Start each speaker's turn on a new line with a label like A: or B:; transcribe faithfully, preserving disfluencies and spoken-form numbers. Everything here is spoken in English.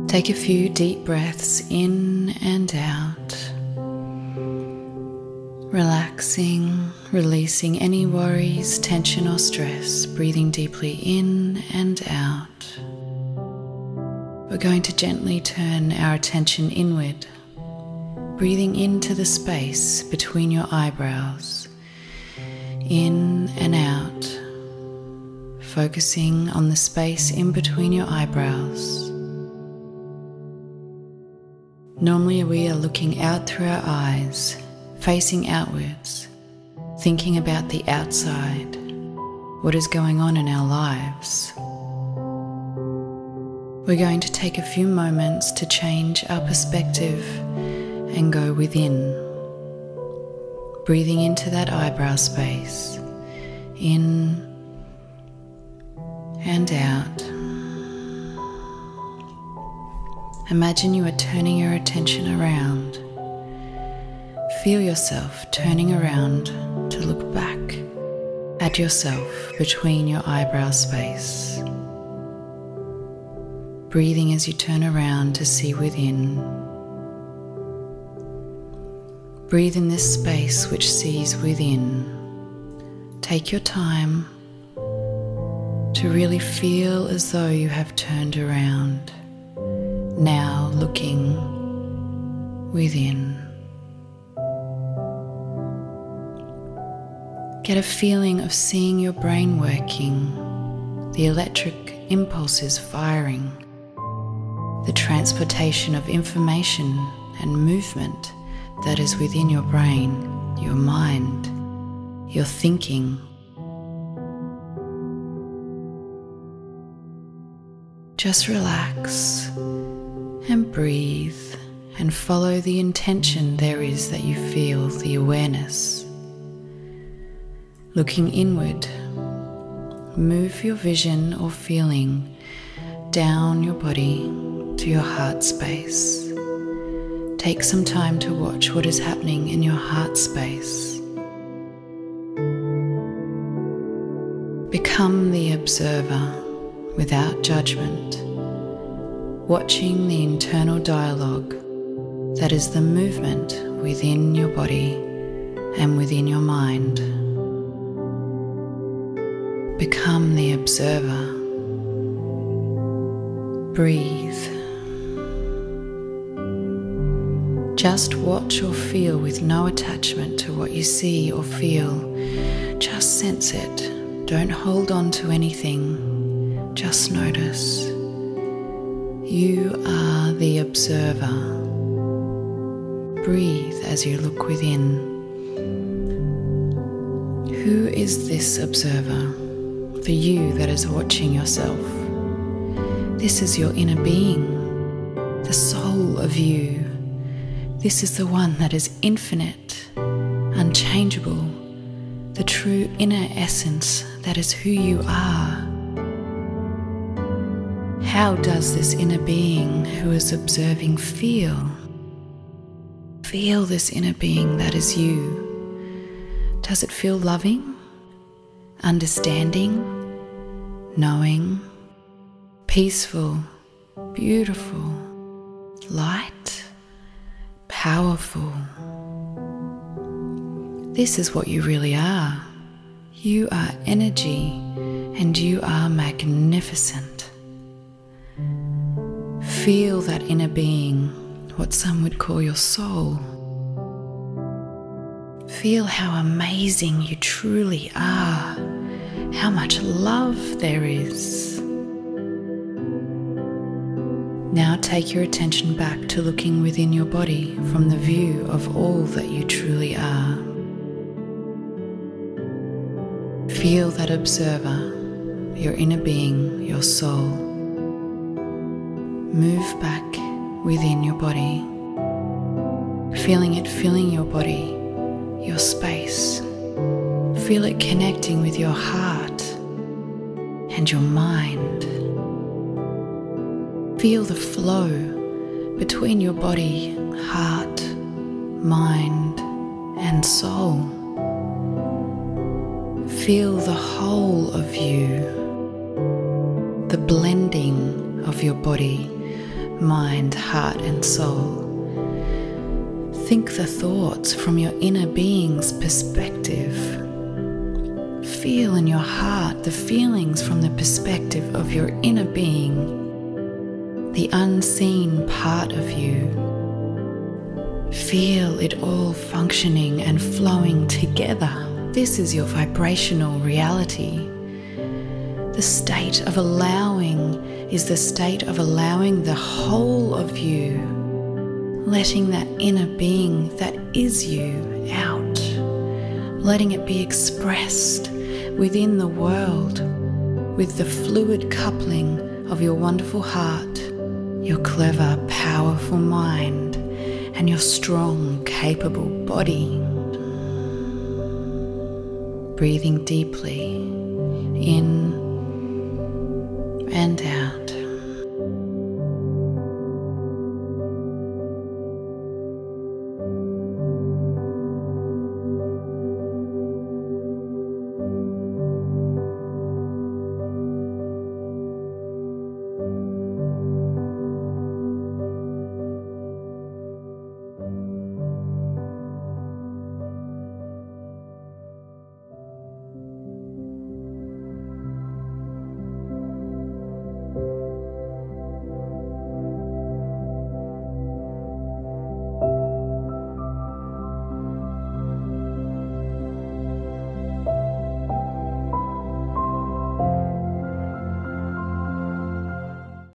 A: Take a few deep breaths in and out, relaxing, releasing any worries, tension or stress, breathing deeply in and out. We're going to gently turn our attention inward, breathing into the space between your eyebrows, in and out, focusing on the space in between your eyebrows. Normally we are looking out through our eyes, facing outwards, thinking about the outside, what is going on in our lives. We're going to take a few moments to change our perspective and go within, breathing into that eyebrow space, in and out. Imagine you are turning your attention around. Feel yourself turning around to look back at yourself between your eyebrow space. Breathing as you turn around to see within. Breathe in this space which sees within. Take your time to really feel as though you have turned around. Now looking within. Get a feeling of seeing your brain working, the electric impulses firing, the transportation of information and movement that is within your brain, your mind, your thinking. Just relax and breathe and follow the intention there is that you feel the awareness. Looking inward, move your vision or feeling down your body to your heart space. Take some time to watch what is happening in your heart space. Become the observer without judgment, watching the internal dialogue that is the movement within your body and within your mind. Become the observer. Breathe. Just watch or feel with no attachment to what you see or feel. Just sense it. Don't hold on to anything. Just notice. You are the observer. Breathe as you look within. Who is this observer? The you that is watching yourself. This is your inner being, the soul of you. This is the one that is infinite, unchangeable, the true inner essence that is who you are. How does this inner being who is observing feel? Feel this inner being that is you. Does it feel loving, understanding, knowing, peaceful, beautiful, light, powerful? This is what you really are. You are energy and you are magnificent. Feel that inner being, what some would call your soul. Feel how amazing you truly are, how much love there is. Now take your attention back to looking within your body from the view of all that you truly are. Feel that observer, your inner being, your soul. Move back within your body, feeling it filling your body, your space. Feel it connecting with your heart and your mind. Feel the flow between your body, heart, mind, and soul. Feel the whole of you, the blending of your body, mind, heart, and soul. Think the thoughts from your inner being's perspective. Feel in your heart the feelings from the perspective of your inner being, the unseen part of you. Feel it all functioning and flowing together. This is your vibrational reality. The state of allowing is the state of allowing the whole of you, letting that inner being that is you out, letting it be expressed within the world with the fluid coupling of your wonderful heart, your clever, powerful mind, and your strong, capable body. Breathing deeply in and out.